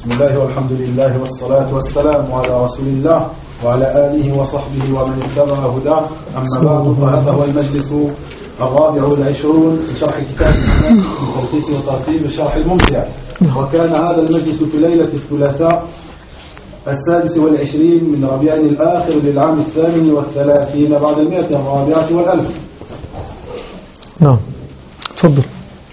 بسم الله والحمد لله والصلاة والسلام على رسول الله وعلى آله وصحبه ومن اتبع هداه. أما بعد، فهذا هو المجلس الرابع والعشرون في شرح كتاب التلخيص وترتيب الشرح الممتع. وكان هذا المجلس في ليلة الثلاثاء 26 من ربيع الآخر للعام 38 بعد 100 والألف. نعم، تفضل.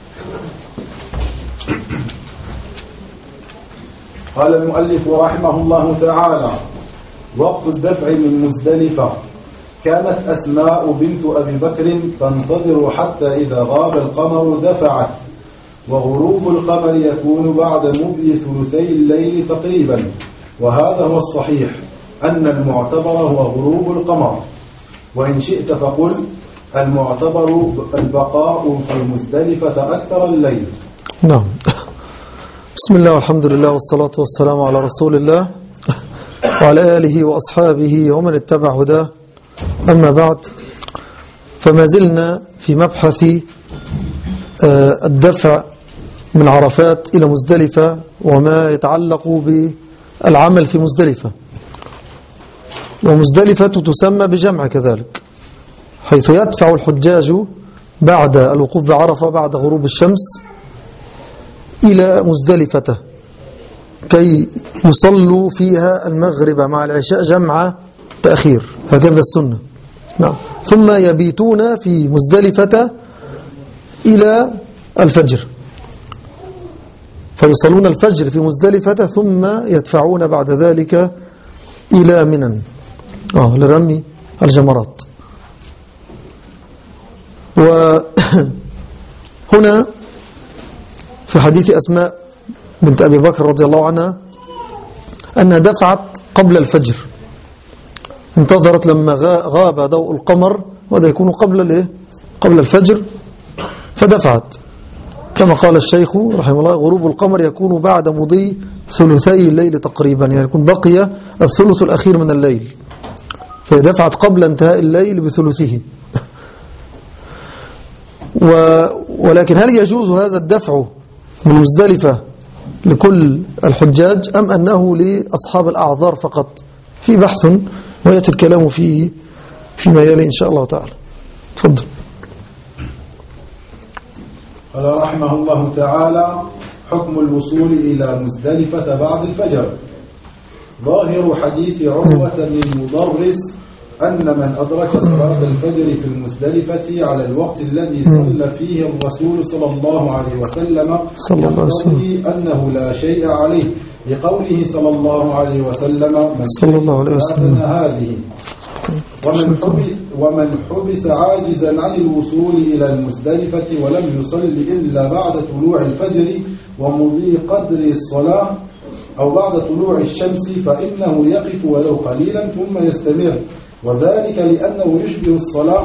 قال المؤلف رحمه الله تعالى: وقت الدفع من مزدلفة. كانت أسماء بنت أبي بكر تنتظر حتى إذا غاب القمر دفعت، وغروب القمر يكون بعد مضي ثلثي الليل تقريبا، وهذا هو الصحيح أن المعتبر هو غروب القمر، وإن شئت فقل المعتبر البقاء في مزدلفة أكثر الليل. نعم. بسم الله والحمد لله والصلاة والسلام على رسول الله وعلى آله وأصحابه ومن اتبع هداه. أما بعد، فما زلنا في مبحث الدفع من عرفات إلى مزدلفة وما يتعلق بالعمل في مزدلفة. ومزدلفة تسمى بجمع كذلك، حيث يدفع الحجاج بعد الوقوف بعرفة بعد غروب الشمس إلى مزدلفة كي يصلوا فيها المغرب مع العشاء جمع تأخير، هكذا السنة. نعم. ثم يبيتون في مزدلفة إلى الفجر، فيصلون الفجر في مزدلفة ثم يدفعون بعد ذلك إلى منى لرمي الجمرات. وهنا في حديث أسماء بنت أبي بكر رضي الله عنها أنها دفعت قبل الفجر، انتظرت لما غاب ضوء القمر، وهذا يكون قبل الفجر، فدفعت كما قال الشيخ رحمه الله: غروب القمر يكون بعد مضي ثلثي الليل تقريبا، يعني يكون بقي الثلث الأخير من الليل، فدفعت قبل انتهاء الليل بثلثه. ولكن هل يجوز هذا الدفع من مزدلفة لكل الحجاج أم أنه لأصحاب الأعذار فقط؟ في بحث ويأتي الكلام فيه فيما يلي إن شاء الله تعالى. تفضل. قال رحمه الله تعالى: حكم الوصول إلى مزدلفة بعد الفجر. ظاهر حديث عروة بن مضرس أن من أدرك صلاة الفجر في المزدلفة على الوقت الذي صلى فيه الرسول صلى الله عليه وسلم يقتضي أنه لا شيء عليه، لقوله صلى الله عليه وسلم: من صلى هذه. ومن حبس عاجزا عن الوصول إلى المزدلفة ولم يصل إلا بعد طلوع الفجر ومضي قدر الصلاة أو بعد طلوع الشمس، فإنه يقف ولو قليلا ثم يستمر، وذلك لأنه يشبه الصلاة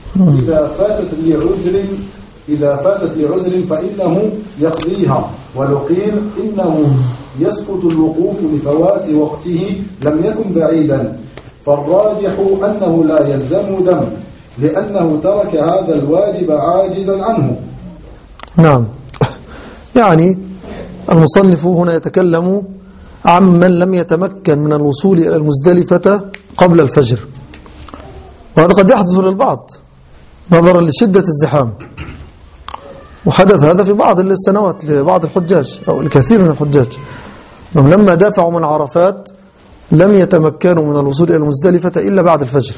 إذا فاتت لعذر فإنه يقضيها، ولو قيل إنه يسقط الوقوف لفوات وقته لم يكن بعيدا، فالراجح أنه لا يلزم دم، لأنه ترك هذا الواجب عاجزا عنه. نعم. يعني المصنف هنا يتكلم عن من لم يتمكن من الوصول إلى المزدلفة قبل الفجر، وهذا قد يحدث للبعض نظرا لشدة الزحام، وحدث هذا في بعض السنوات لبعض الحجاج أو الكثير من الحجاج، لما دافعوا من عرفات لم يتمكنوا من الوصول إلى المزدلفة إلا بعد الفجر.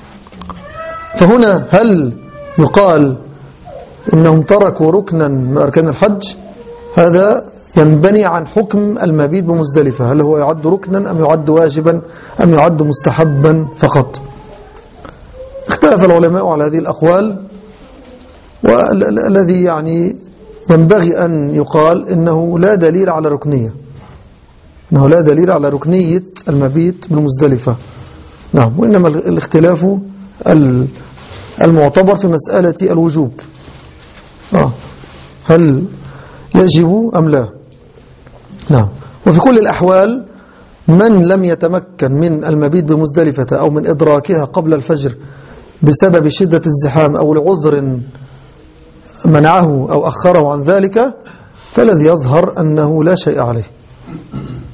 فهنا هل يقال إنهم تركوا ركنا من أركان الحج؟ هذا ينبني عن حكم المبيت بمزدلفة، هل هو يعد ركنا أم يعد واجبا أم يعد مستحبا فقط؟ اختلف العلماء على هذه الأقوال، والذي يعني ينبغي أن يقال إنه لا دليل على ركنية، إنه لا دليل على ركنية المبيت بالمزدلفة. نعم. وإنما الاختلاف المعتبر في مسألة الوجوب، هل يجب أم لا. نعم. وفي كل الأحوال من لم يتمكن من المبيت بمزدلفة أو من إدراكها قبل الفجر بسبب شدة الزحام أو لعذر منعه أو أخره عن ذلك، فالذي يظهر أنه لا شيء عليه.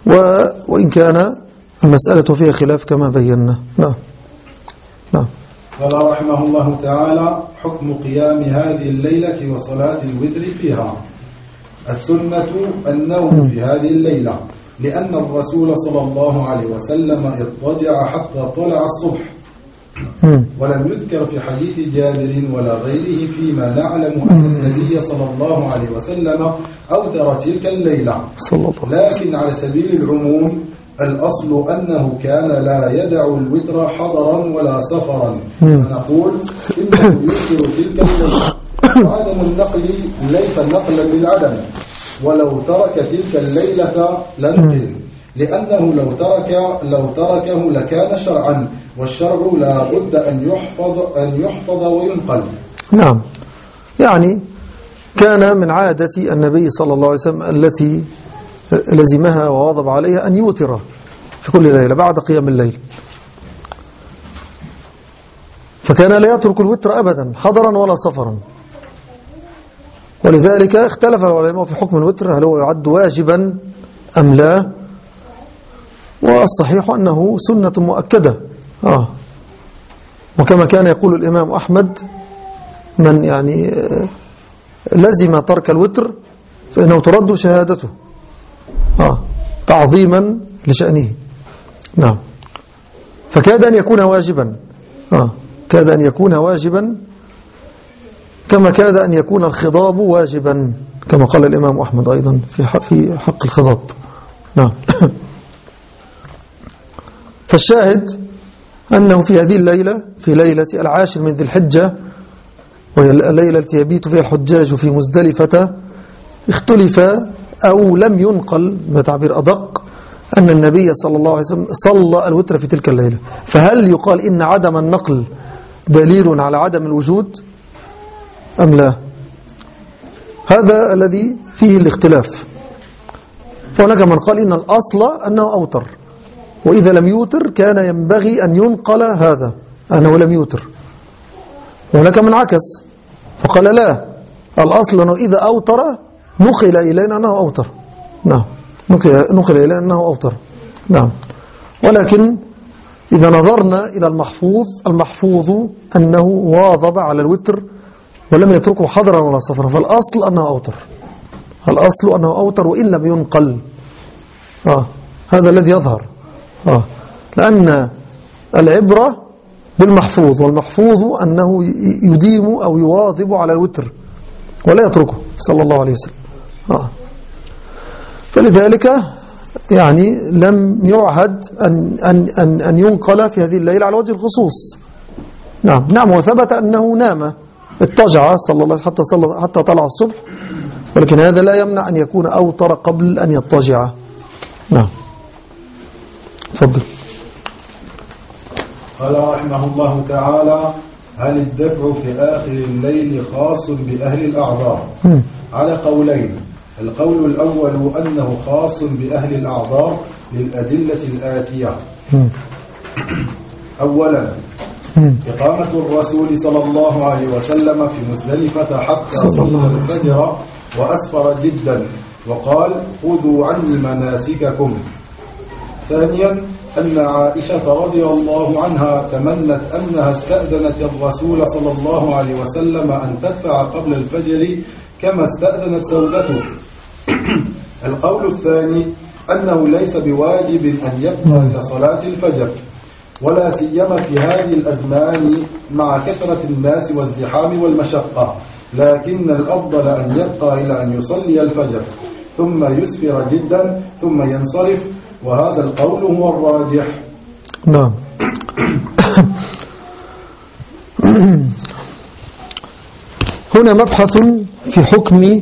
وإن كان المسألة فيها خلاف كما بينا. نعم. نعم. قال رحمه الله تعالى: حكم قيام هذه الليلة وصلاة الوتر فيها. السنة النوم في هذه الليلة، لأن الرسول صلى الله عليه وسلم اضطجع حتى طلع الصبح، ولم يذكر في حديث جابر ولا غيره فيما نعلم أن النبي صلى الله عليه وسلم أوتر تلك الليلة. لكن على سبيل العموم الأصل أنه كان لا يدع الوتر حضرا ولا سفرا، فنقول إنه يوتر تلك الليلة. وعدم النقل ليس نقلا للعدم، ولو ترك تلك الليلة لنقل، لأنه لو تركه لكان شرعا، والشرع لا بد أن يحفظ وينقل. نعم. يعني كان من عادة النبي صلى الله عليه وسلم التي لزمها وواظب عليها أن يوتر في كل ليلة بعد قيام الليل، فكان لا يترك الوتر أبدا حضرا ولا سفرا. ولذلك اختلف العلماء في حكم الوتر، هل هو يعد واجبا أم لا؟ والصحيح أنه سنة مؤكدة. وكما كان يقول الإمام أحمد: من يعني لزم ترك الوتر فإنه ترد شهادته تعظيما لشأنه. نعم. فكاد أن يكون واجبا، كاد أن يكون واجبا، كما كاد أن يكون الخضاب واجبا، كما قال الإمام أحمد أيضا في حق الخضاب. نعم. فالشاهد أنه في هذه الليلة، في ليلة 10 من ذي الحجة، وهي الليلة التي يبيت فيها الحجاج في مزدلفة، اختلف أو لم ينقل بتعبير أدق أن النبي صلى الله عليه وسلم صلى الوتر في تلك الليلة. فهل يقال إن عدم النقل دليل على عدم الوجود أم لا؟ هذا الذي فيه الاختلاف. فهناك من قال إن الأصل أنه أوتر، وإذا لم يوتر كان ينبغي أن ينقل هذا أنه لم يوتر. وهناك من عكس فقال لا، الأصل أنه إذا أوتر نقل إلينا أنه أوتر. نعم، نقل إلينا أنه أوتر. نعم. ولكن إذا نظرنا إلى المحفوظ أنه واظب على الوتر ولم يتركه حضرا ولا سفرا، فالأصل أنه أوتر، الأصل أنه أوتر وإن لم ينقل. هذا الذي يظهر. لأن العبرة بالمحفوظ، والمحفوظ أنه يديم أو يواظب على الوتر ولا يتركه صلى الله عليه وسلم. فلذلك يعني لم يعهد أن ينقل في هذه الليلة على وجه الخصوص. نعم. وثبت أنه نام، اضطجع صلى الله عليه وسلم حتى طلع الصبح، ولكن هذا لا يمنع أن يكون أوتر قبل أن يضطجع. نعم. تفضل. قال رحمه الله تعالى: هل الدفع في آخر الليل خاص بأهل الأعذار؟ على قولين. القول الأول أنه خاص بأهل الأعذار للأدلة الآتية. أولا، إقامة الرسول صلى الله عليه وسلم في مزدلفة حتى صلى الفجر وأسفر جدا وقال: خذوا عني مناسككم. ثانيا، أن عائشة رضي الله عنها تمنت أنها استأذنت الرسول صلى الله عليه وسلم أن تدفع قبل الفجر كما استأذنت زوجته. القول الثاني أنه ليس بواجب أن يبقى إلى صلاة الفجر، ولا سيما في هذه الأزمان مع كثرة الناس والزحام والمشقة، لكن الأفضل أن يبقى إلى أن يصلي الفجر ثم يسفر جدا ثم ينصرف، وهذا القول هو الراجح. نعم. هنا مبحث في حكم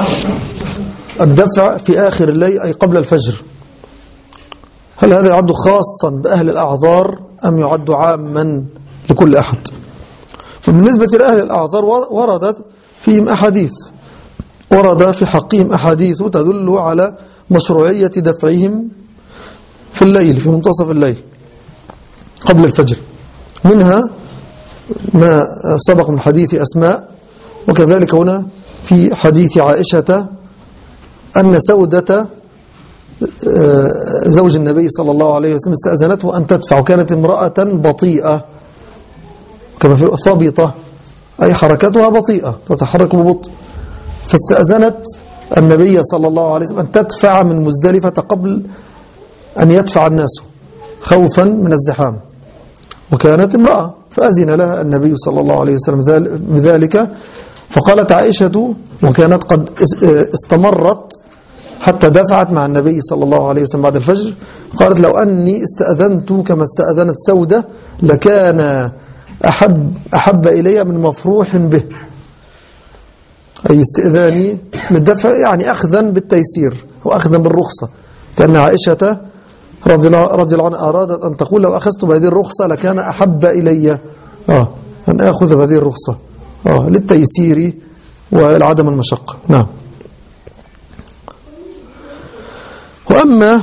الدفع في آخر الليل أي قبل الفجر. هل هذا يعد خاصا بأهل الأعذار أم يعد عاما لكل أحد؟ فبالنسبة لأهل الأعذار وردت فيهم أحاديث، ورد في حقهم أحاديث تدل على مشروعية دفعهم في الليل، في منتصف الليل قبل الفجر. منها ما سبق من حديث أسماء، وكذلك هنا في حديث عائشة أن سودة زوج النبي صلى الله عليه وسلم استأذنته أن تدفع، وكانت امرأة بطيئة كما في ثابطة، أي حركتها بطيئة تتحرك ببطء، فاستأذنت النبي صلى الله عليه وسلم أن تدفع من مزدلفة قبل أن يدفع الناس خوفا من الزحام، وكانت امرأة، فأذن لها النبي صلى الله عليه وسلم بذلك. فقالت عائشة، وكانت قد استمرت حتى دفعت مع النبي صلى الله عليه وسلم بعد الفجر، قالت لو أني استأذنت كما استأذنت سودة لكان أحب إلي من مفروح به، أي استئذاني للدفع يعني أخذا بالتيسير وأخذا بالرخصة، كأن عائشة رضي الله عنها أرادت أن تقول لو أخذت بهذه الرخصة لكان أحب إلي أن أخذ بهذه الرخصة للتيسير والعدم المشقة. نعم. وأما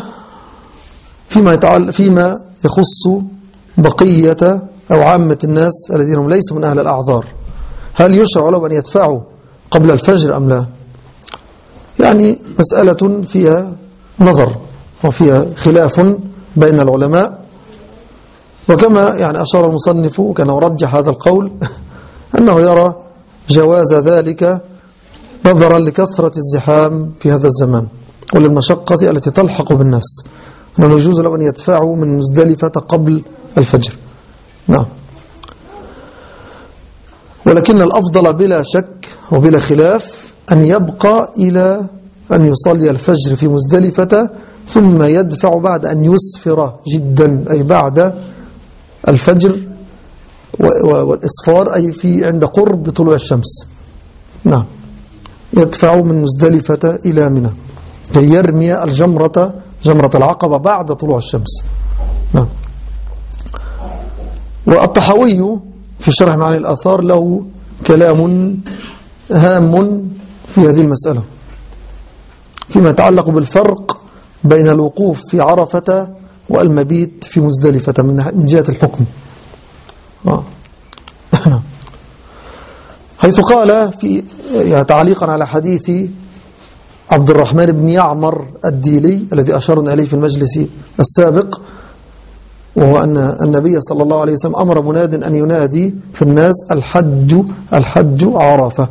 فيما يخص بقية أو عامة الناس الذين هم ليسوا من أهل الأعذار، هل يشرع لهم أن يدفعوا قبل الفجر أم لا؟ يعني مسألة فيها نظر وفيها خلاف بين العلماء، وكما يعني أشار المصنف كان رجح هذا القول أنه يرى جواز ذلك نظرا لكثرة الزحام في هذا الزمان وللمشقة التي تلحق بالناس، أنه يجوز لهم أن يدفعوا من مزدلفة قبل الفجر. نعم. ولكن الأفضل بلا شك وبلا خلاف أن يبقى إلى أن يصلي الفجر في مزدلفة ثم يدفع بعد أن يسفر جدا، أي بعد الفجر والإصفار، أي في عند قرب طلوع الشمس. نعم. يدفع من مزدلفة إلى منى كي يرمي جمرة العقبة بعد طلوع الشمس. نعم. والطحاوي في شرح معاني الآثار له كلام هام في هذه المسألة فيما يتعلق بالفرق بين الوقوف في عرفة والمبيت في مزدلفة من جهة الحكم. حيث قال في تعليقا على حديث عبد الرحمن بن يعمر الديلي الذي أشرنا إليه في المجلس السابق، وهو أن النبي صلى الله عليه وسلم أمر مناد أن ينادي في الناس الحج عرفة.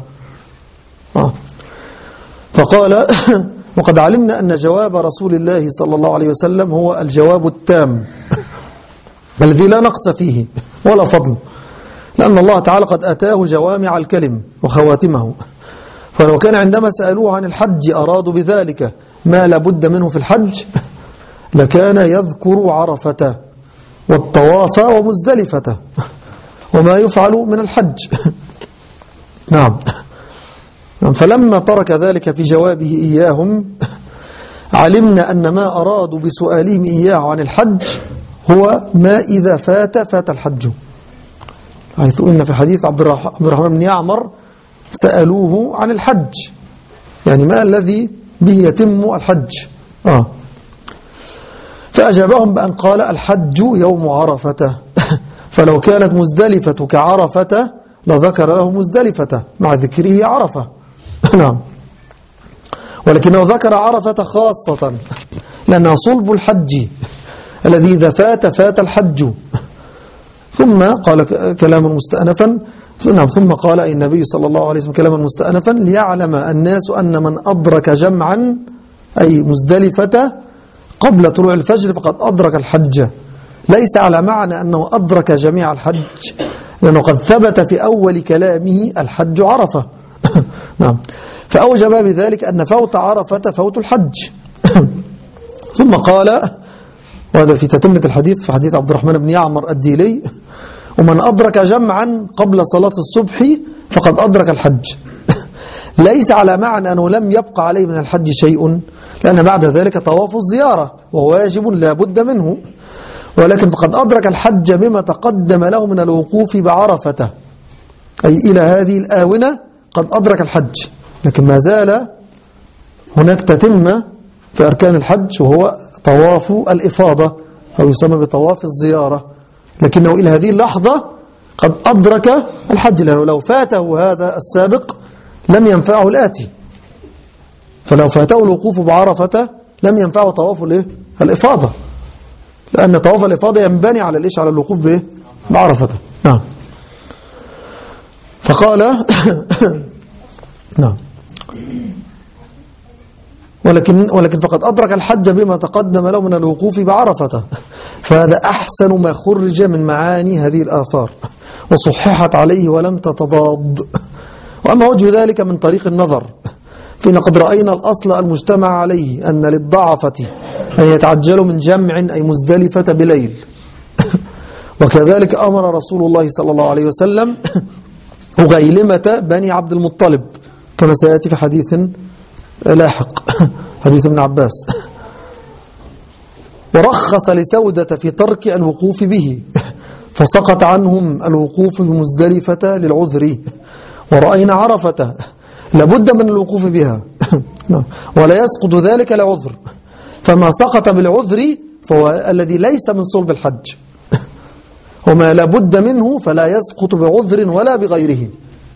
فقال وقد علمنا أن جواب رسول الله صلى الله عليه وسلم هو الجواب التام الذي لا نقص فيه ولا فضل، لأن الله تعالى قد أتاه جوامع الكلم وخواتمه، فلو كان عندما سألوه عن الحج أرادوا بذلك ما لابد منه في الحج لكان يذكر عرفة والطواف ومزدلفة وما يفعل من الحج. نعم. فلما ترك ذلك في جوابه إياهم علمنا أن ما أرادوا بسؤالهم إياه عن الحج هو ما إذا فات الحج، حيث إن في حديث عبد الرحمن بن يعمر سألوه عن الحج، يعني ما الذي به يتم الحج. فأجابهم بأن قال الحج يوم عرفة، فلو كانت مزدلفة كعرفة لذكر له مزدلفة مع ذكره عرفة. نعم. ولكنه ذكر عرفة خاصة لأنها صلب الحج الذي إذا فات الحج. ثم قال كلاما مستأنفا، ثم قال أي النبي صلى الله عليه وسلم كلاما مستأنفا ليعلم الناس أن من أدرك جمعا أي مزدلفة قبل طلوع الفجر فقد أدرك الحج، ليس على معنى أنه أدرك جميع الحج، لأنه قد ثبت في أول كلامه الحج عرفة. نعم. فأوجب بذلك أن فوت عرفة فوت الحج. ثم قال، وهذا في تتمة الحديث في حديث عبد الرحمن بن يعمر الديلي، ومن أدرك جمعا قبل صلاة الصبح فقد أدرك الحج، ليس على معنى أنه لم يبقى عليه من الحج شيء، لأن بعد ذلك طواف الزيارة وواجب لا بد منه، ولكن فقد أدرك الحج بما تقدم له من الوقوف بعرفة، أي إلى هذه الآونة قد أدرك الحج، لكن ما زال هناك تتمة في أركان الحج وهو طواف الإفاضة أو يسمى بطواف الزيارة، لكنه إلى هذه اللحظة قد أدرك الحج، لأنه لو فاته هذا السابق لم ينفعه الآتي، فلو فاته الوقوف بعرفة لم ينفعه طواف الإفاضة، لأن طواف الإفاضة ينبني على على الوقوف بعرفة. نعم. فقال نعم ولكن فقد أدرك الحج بما تقدم له من الوقوف بعرفة، فهذا أحسن ما خرج من معاني هذه الآثار وصححت عليه ولم تتضاد. وأما وجه ذلك من طريق النظر، فإن قد رأينا الأصل المجتمع عليه أن للضعفة أن يتعجلوا من جمع أي مزدلفة بليل، وكذلك أمر رسول الله صلى الله عليه وسلم غيلمة بني عبد المطلب كما سيأتي في حديث لاحق، حديث ابن عباس. ورخص لسودة في ترك الوقوف به، فسقط عنهم الوقوف بمزدلفة للعذر. ورأينا عرفة لابد من الوقوف بها ولا يسقط ذلك لعذر، فما سقط بالعذر فهو الذي ليس من صلب الحج، وما لابد منه فلا يسقط بعذر ولا بغيره،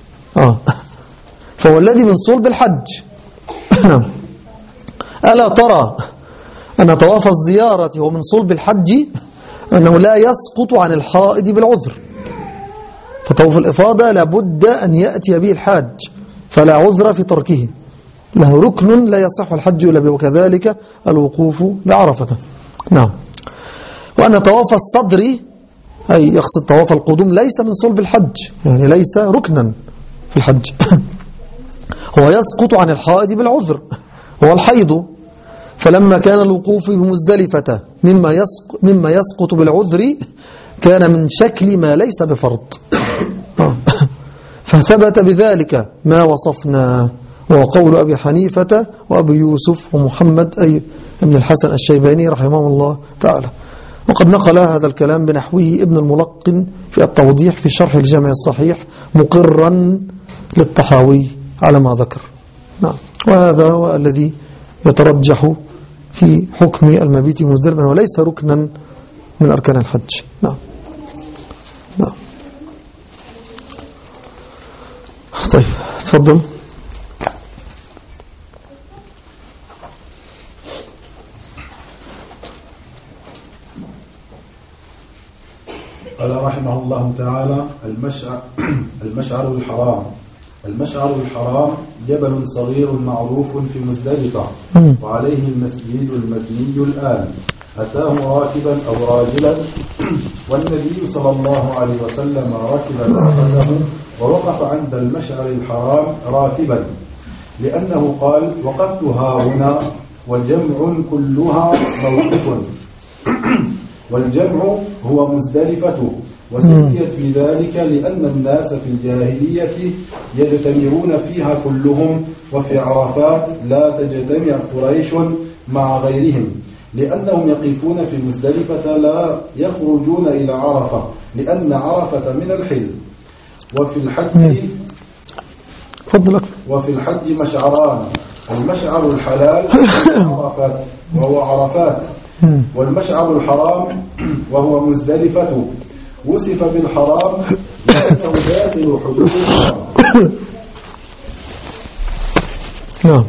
فهو الذي من صلب الحج. ألا ترى أن طواف الزيارة هو من صلب الحج، أنه لا يسقط عن الحائض بالعذر، فطواف الإفاضة لابد أن يأتي به الحاج فلا عذر في تركه، له ركن لا يصح الحج إلا به، وكذلك الوقوف بعرفة. نعم. وأن طواف الصدر أي يقصد طواف القدوم ليس من صلب الحج، يعني ليس ركنا في الحج، هو يسقط عن الحائض بالعذر هو الحيض، فلما كان الوقوف بمزدلفة مما يسقط بالعذر كان من شكل ما ليس بفرض، فثبت بذلك ما وصفنا، وهو قول أبي حنيفة وأبي يوسف ومحمد أي ابن الحسن الشيباني رحمه الله تعالى. وقد نقل هذا الكلام بنحوه ابن الملقن في التوضيح في شرح الجامع الصحيح مقرا للطحاوي على ما ذكر. نعم. وهذا هو الذي يترجح في حكم المبيت مزدلفا وليس ركنا من أركان الحج. نعم. نعم. طيب تفضل. قال رحمه الله تعالى: المشعر الحرام. المشعر الحرام جبل صغير معروف في مزدلفة، وعليه المسجد المبني الآن. أتاه راكبا أو راجلا، والنبي صلى الله عليه وسلم ركب ناقته ووقف عند المشعر الحرام راكبا، لأنه قال: وقفت ها هنا وجمع كلها موقف، والجمع هو مزدلفة، وسميت بذلك لأن الناس في الجاهلية يجتمعون فيها كلهم، وفي عرفات لا تجتمع قريش مع غيرهم، لأنهم يقفون في مزدلفة لا يخرجون إلى عرفة، لأن عرفة من الحل. وفي الحج مشعران: المشعر الحلال وهو عرفات، والمشعر الحرام وهو مزدلفة. وصف بالحرام لأنه داخل حدود الحرام. نعم.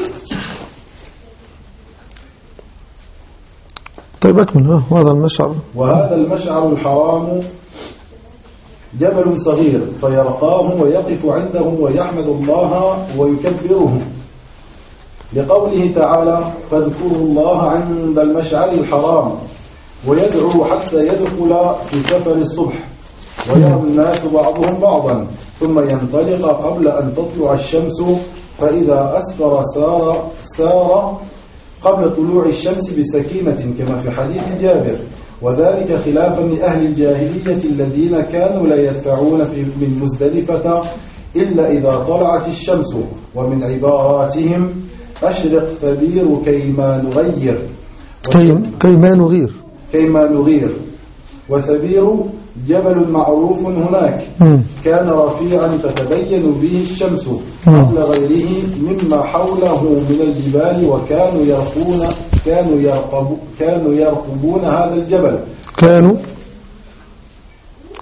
طيب أكمل. وهذا المشعر الحرام جبل صغير، فيرقاه ويقف عنده ويحمد الله ويكبره، لقوله تعالى: فاذكروا الله عند المشعر الحرام، ويدعو حتى يدخل في سفر الصبح، ويرى الناس بعضهم بعضا، ثم ينطلق قبل أن تطلع الشمس، فإذا أسفر سار قبل طلوع الشمس بسكينة، كما في حديث جابر. وذلك خلافا لأهل الجاهلية الذين كانوا لا يدفعون من مزدلفة إلا إذا طلعت الشمس. ومن عباراتهم: أشرق ثبير كيما نغير. وثبير جبل معروف هناك، كان رفيعا تتبين به الشمس قبل غيره مما حوله من الجبال، وكانوا يرقبون هذا الجبل.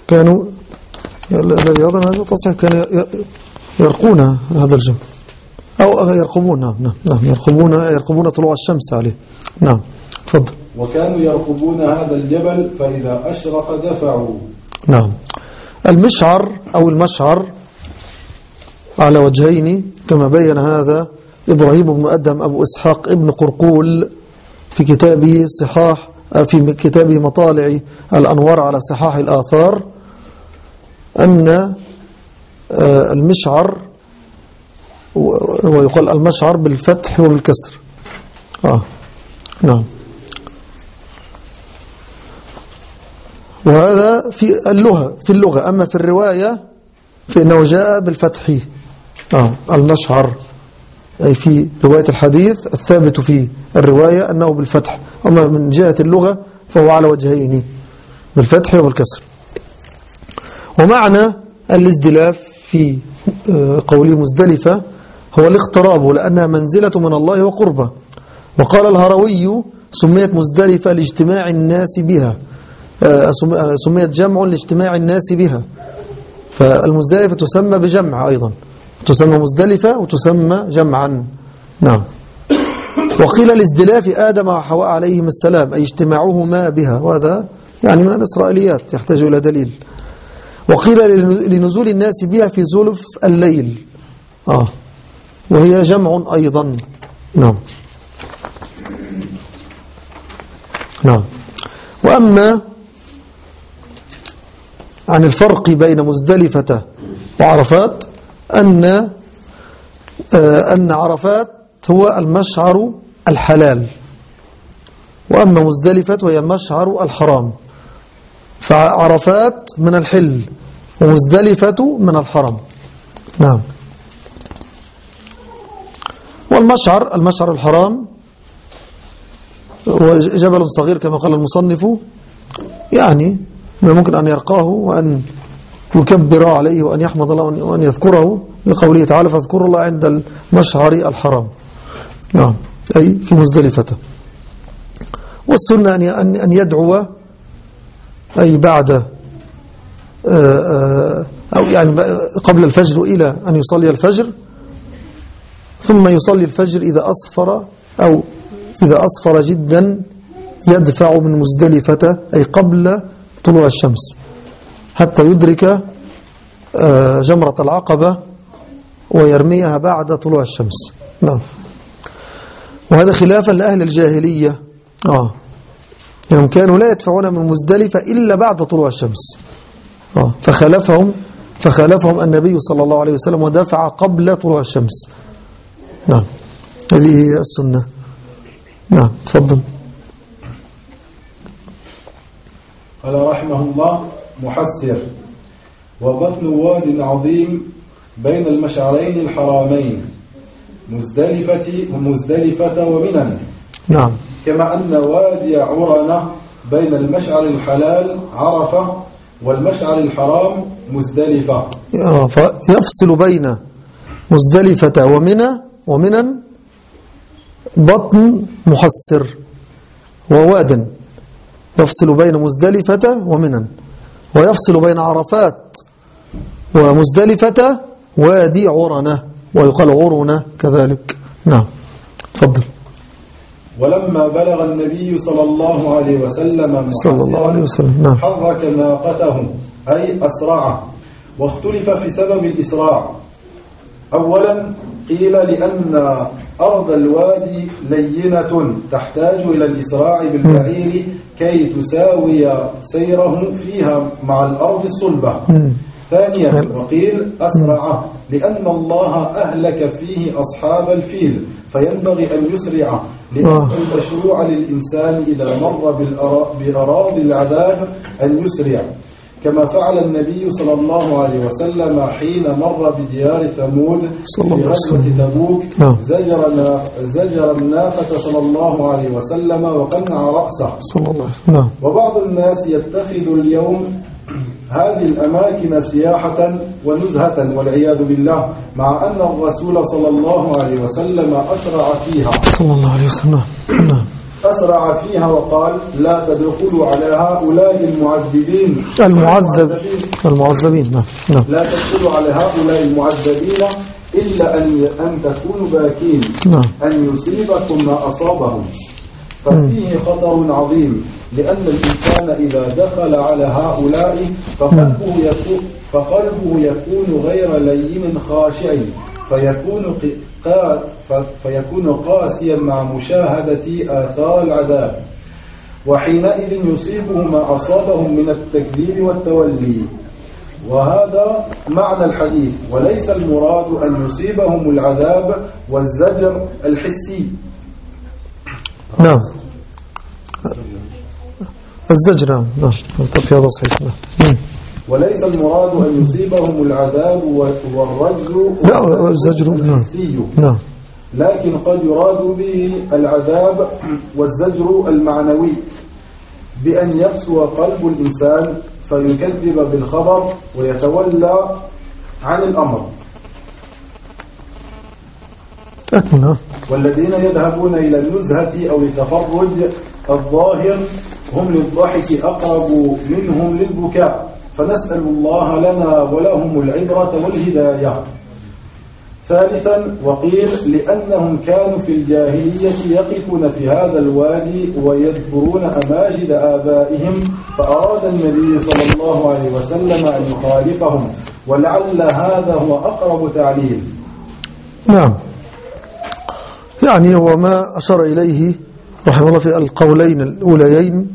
الذي يظن هذا تصحيح، كانوا يرقون هذا الجبل. أو يرقبون. نعم يرقبون طلوع الشمس عليه. نعم تفضل. وكانوا يرقبون هذا الجبل فإذا أشرق دفعوا. نعم. المشعر أو المشعر على وجهين كما بين هذا إبراهيم بن أدهم أبو إسحاق ابن قرقول في كتابه مطالع الأنوار على صحاح الآثار، أن المشعر ويقال المشعر بالفتح وبالكسر. نعم. وهذا في اللغة، أما في الرواية فإنه جاء بالفتح. المشعر أي في رواية الحديث الثابت في الرواية أنه بالفتح، أما من جهة اللغة فهو على وجهين بالفتح وبالكسر. ومعنى الازدلاف في قوله مزدلفة هو الاقتراب، لأنها منزلة من الله وقربة. وقال الهروي سميت مزدلفة لاجتماع الناس بها، سميت جمع لاجتماع الناس بها، فالمزدلفة تسمى بجمع أيضا، تسمى مزدلفة وتسمى جمعا. نعم. وقيل الازدلاف آدم وحواء عليهم السلام أي اجتماعهما بها، وهذا يعني من الإسرائيليات يحتاج إلى دليل. وقيل لنزول الناس بها في زلف الليل، وهي جمع أيضا. نعم. وأما عن الفرق بين مزدلفة وعرفات أن عرفات هو المشعر الحلال، وأما مزدلفة وهي المشعر الحرام، فعرفات من الحل ومزدلفة من الحرم. نعم. المشعر الحرام هو جبل صغير كما قال المصنف، يعني ممكن أن يرقاه وأن يكبر عليه وأن يحمد الله وأن يذكره، لقوله تعالى فاذكروا الله عند المشعر الحرام. نعم. أي في مزدلفة. والسنة أن يدعو أي بعد أو يعني قبل الفجر إلى أن يصلي الفجر، ثم يصلي الفجر إذا أصفر جدا يدفع من مزدلفة أي قبل طلوع الشمس حتى يدرك جمرة العقبة ويرميها بعد طلوع الشمس. نعم. وهذا خلافا لأهل الجاهلية، يعني كانوا لا يدفعون من مزدلفة إلا بعد طلوع الشمس، فخالفهم النبي صلى الله عليه وسلم ودفع قبل طلوع الشمس. نعم. هذه هي السنة. نعم تفضل. قال رحمه الله محسر: وبطن واد عظيم بين المشعرين الحرامين مزدلفة ومنى. نعم. كما أن وادي عرنة بين المشعر الحلال عرفة والمشعر الحرام مزدلفة. فيفصل بين مزدلفة ومنى بطن محسر وواد، يفصل بين مزدلفة ومنى، ويفصل بين عرفات ومزدلفة وادي عرنة، ويقال عرنة كذلك. نعم تفضل. ولما بلغ النبي صلى الله عليه وسلم نعم. حرك ناقته أي أسرعه، واختلف في سبب الإسراع. أولا قيل لأن أرض الوادي لينة تحتاج إلى الإسراع بالبعير كي تساوي سيره فيها مع الأرض الصلبة. ثانيا وقيل أسرع لأن الله أهلك فيه أصحاب الفيل فينبغي أن يسرع، لأن المشروع للإنسان إذا مر بأراضي العذاب أن يسرع، كما فعل النبي صلى الله عليه وسلم حين مر بديار ثمود في غزوة تبوك. زجر الناقة صلى الله عليه وسلم وقنع رأسه. وبعض الناس يتخذ اليوم هذه الأماكن سياحة ونزهة والعياذ بالله، مع أن الرسول صلى الله عليه وسلم أسرع فيها وقال لا تدخلوا على هؤلاء المعذبين المعذبين. لا تدخلوا على هؤلاء المعذبين إلا أن تكونوا باكين أن يصيبكم ما أصابهم. ففيه خطر عظيم، لأن الإنسان إذا دخل على هؤلاء فقلبه يكون غير لين خاشع، فيكون قاسيا مع مشاهدة آثار العذاب، وحينئذ يصيبه ما أصابهم من التكذيب والتولي. وهذا معنى الحديث، وليس المراد أن يصيبهم العذاب والزجر الحسي. نعم، الزجر. نعم، في هذا صحيح. وليس المراد أن يصيبهم العذاب والرجز الحسي، نعم، لكن قد يراد به العذاب والزجر المعنوي، بأن يقسو قلب الإنسان فيكذب بالخبر ويتولى عن الأمر. والذين يذهبون إلى النزهة أو التفرج الظاهر هم للضحك أقرب منهم للبكاء، فنسأل الله لنا ولهم العبرة والهداية. ثالثا، وقيل لأنهم كانوا في الجاهلية يقفون في هذا الوادي ويذكرون أماجد آبائهم، فأراد النبي صلى الله عليه وسلم أن يخالفهم، ولعل هذا هو أقرب تعليل. نعم، يعني هو ما أشار إليه رحمه الله في القولين الأوليين،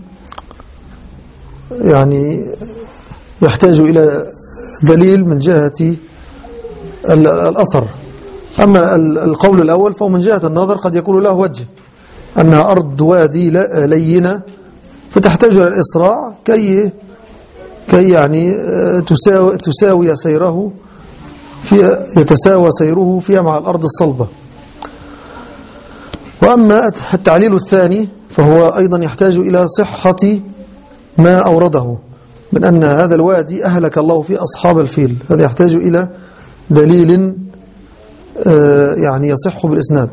يعني يحتاج إلى دليل من جهة الأثر. أما القول الأول فهو من جهة النظر قد يكون له وجه، أنها أرض وادي لينة فتحتاج إلى الإسراع كي يعني تساوي سيره يتساوى سيره فيها مع الأرض الصلبة. وأما التعليل الثاني فهو أيضا يحتاج إلى صحة ما أورده من أن هذا الوادي أهلك الله فيه أصحاب الفيل. هذا يحتاج إلى دليل يعني يصح بالإسناد،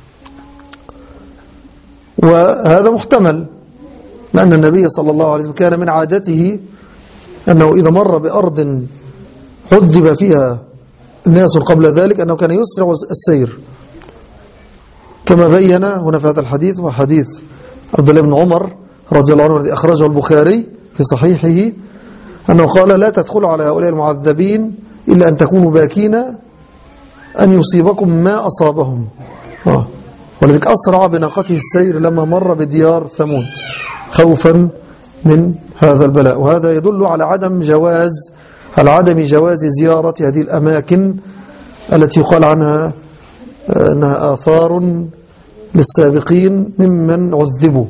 وهذا محتمل، لأن النبي صلى الله عليه وسلم كان من عادته أنه إذا مر بأرض عذب فيها الناس قبل ذلك أنه كان يسرع السير، كما بين هنا في هذا الحديث، وحديث عبد الله بن عمر رضي الله عنه الذي أخرجه البخاري في صحيحه، أنه قال: لا تدخلوا على هؤلاء المعذبين إلا أن تكونوا باكين أن يصيبكم ما أصابهم. ولذلك أسرع بناقته السير لما مر بديار ثمود خوفا من هذا البلاء. وهذا يدل على عدم جواز زيارة هذه الأماكن التي يقال عنها أنها آثار للسابقين ممن عذبوا.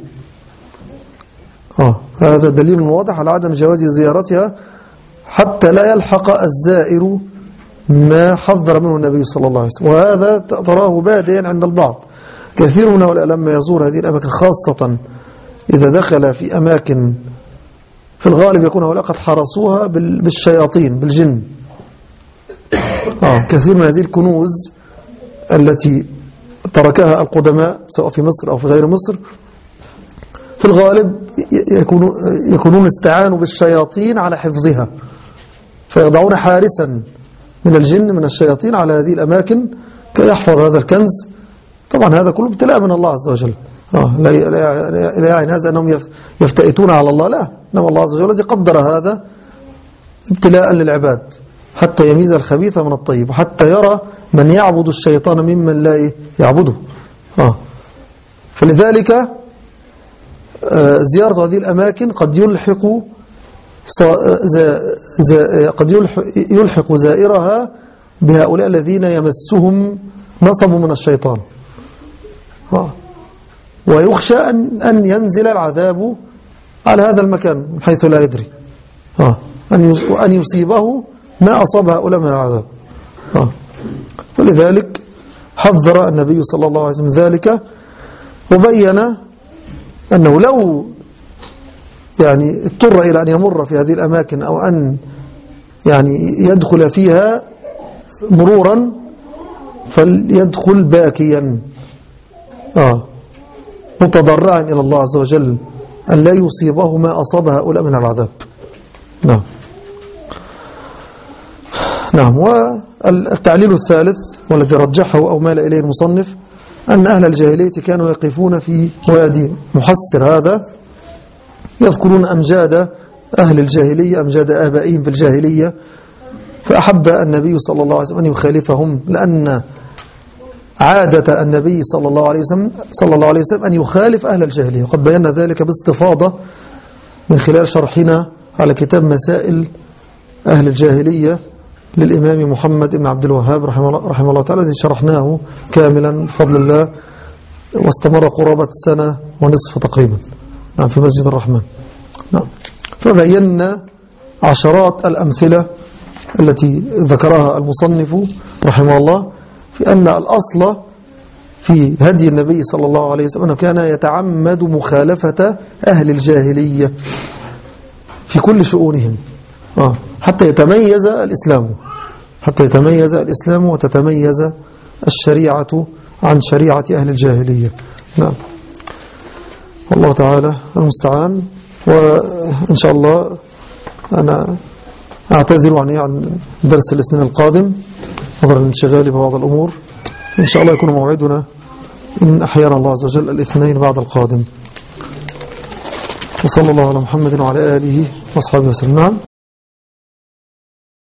هذا دليل واضح على عدم جواز زيارتها حتى لا يلحق الزائر ما حذر منه النبي صلى الله عليه وسلم. وهذا تراه بادئا عند البعض. كثير من هؤلاء لما يزور هذه الأماكن، خاصة إذا دخل في أماكن في الغالب يكون هؤلاء قد حرسوها بالشياطين بالجن. كثير من هذه الكنوز التي تركها القدماء سواء في مصر أو في غير مصر في الغالب يكونون استعانوا بالشياطين على حفظها، فيضعون حارسا من الجن من الشياطين على هذه الأماكن كي يحفظ هذا الكنز. طبعا هذا كله ابتلاء من الله عز وجل. لا يعني هذا أنهم يفتئتون على الله، لا، إنما الله عز وجل الذي قدر هذا ابتلاء للعباد حتى يميز الخبيث من الطيب، وحتى يرى من يعبد الشيطان ممن لا يعبده. فلذلك زيارة هذه الأماكن قد يلحق زائرها بهؤلاء الذين يمسهم نصب من الشيطان، ويخشى أن ينزل العذاب على هذا المكان من حيث لا يدري، أن يصيبه ما أصاب هؤلاء من العذاب. ولذلك حذر النبي صلى الله عليه وسلم ذلك، وبين أنه لو يعني اضطر إلى أن يمر في هذه الأماكن أو أن يعني يدخل فيها مرورا فليدخل باكيا متضرعا إلى الله عز وجل أن لا يصيبه ما أصاب هؤلاء من العذاب. نعم. والتعليل الثالث والذي رجحه أو مال إليه المصنف أن أهل الجاهلية كانوا يقفون في وادي محسر هذا يذكرون أمجاد أهل الجاهلية، أمجاد آبائهم في الجاهلية، فأحب النبي صلى الله عليه وسلم أن يخالفهم، لأن عادة النبي صلى الله عليه وسلم أن يخالف أهل الجاهلية، وقد بينا ذلك باستفاضة من خلال شرحنا على كتاب مسائل أهل الجاهلية للإمام محمد بن عبد الوهاب رحمه الله تعالى، الذي شرحناه كاملا بفضل الله واستمر قرابة سنة ونصف تقريبا في مسجد الرحمن. فبينا عشرات الأمثلة التي ذكرها المصنف رحمه الله في أن الأصل في هدي النبي صلى الله عليه وسلم أنه كان يتعمد مخالفة أهل الجاهلية في كل شؤونهم حتى يتميز الإسلام وتتميز الشريعة عن شريعة أهل الجاهلية. نعم، والله تعالى المستعان. وإن شاء الله أنا أعتذر عن درس الاثنين القادم نظرا لانشغالي ببعض الأمور. إن شاء الله يكون موعدنا إن أحيانا الله عز وجل الاثنين بعد القادم. وصلى الله على محمد وعلى آله وأصحابه وسلم.